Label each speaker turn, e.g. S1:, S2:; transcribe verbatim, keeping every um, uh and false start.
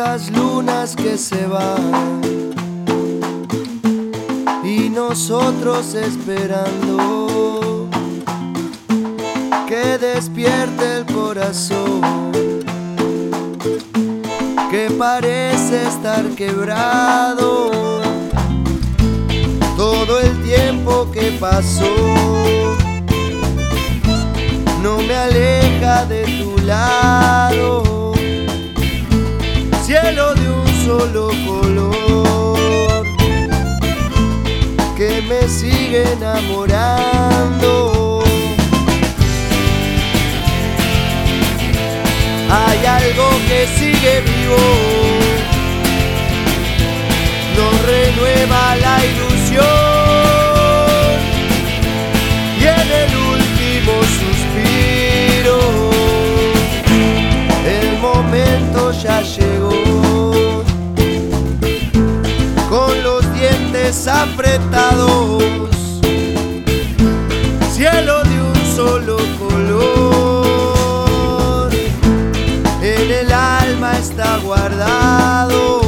S1: las lunas que se van y nosotros esperando que despierte el corazón que parece estar quebrado. Todo el tiempo que pasó no me aleja de tu lado, cielo de un solo color que me sigue enamorando. Hay algo que sigue vivo, nos renueva la ilusión y en el último suspiro el momento ya llegó. Con los dientes apretados, cielo de un solo color, en el alma está guardado.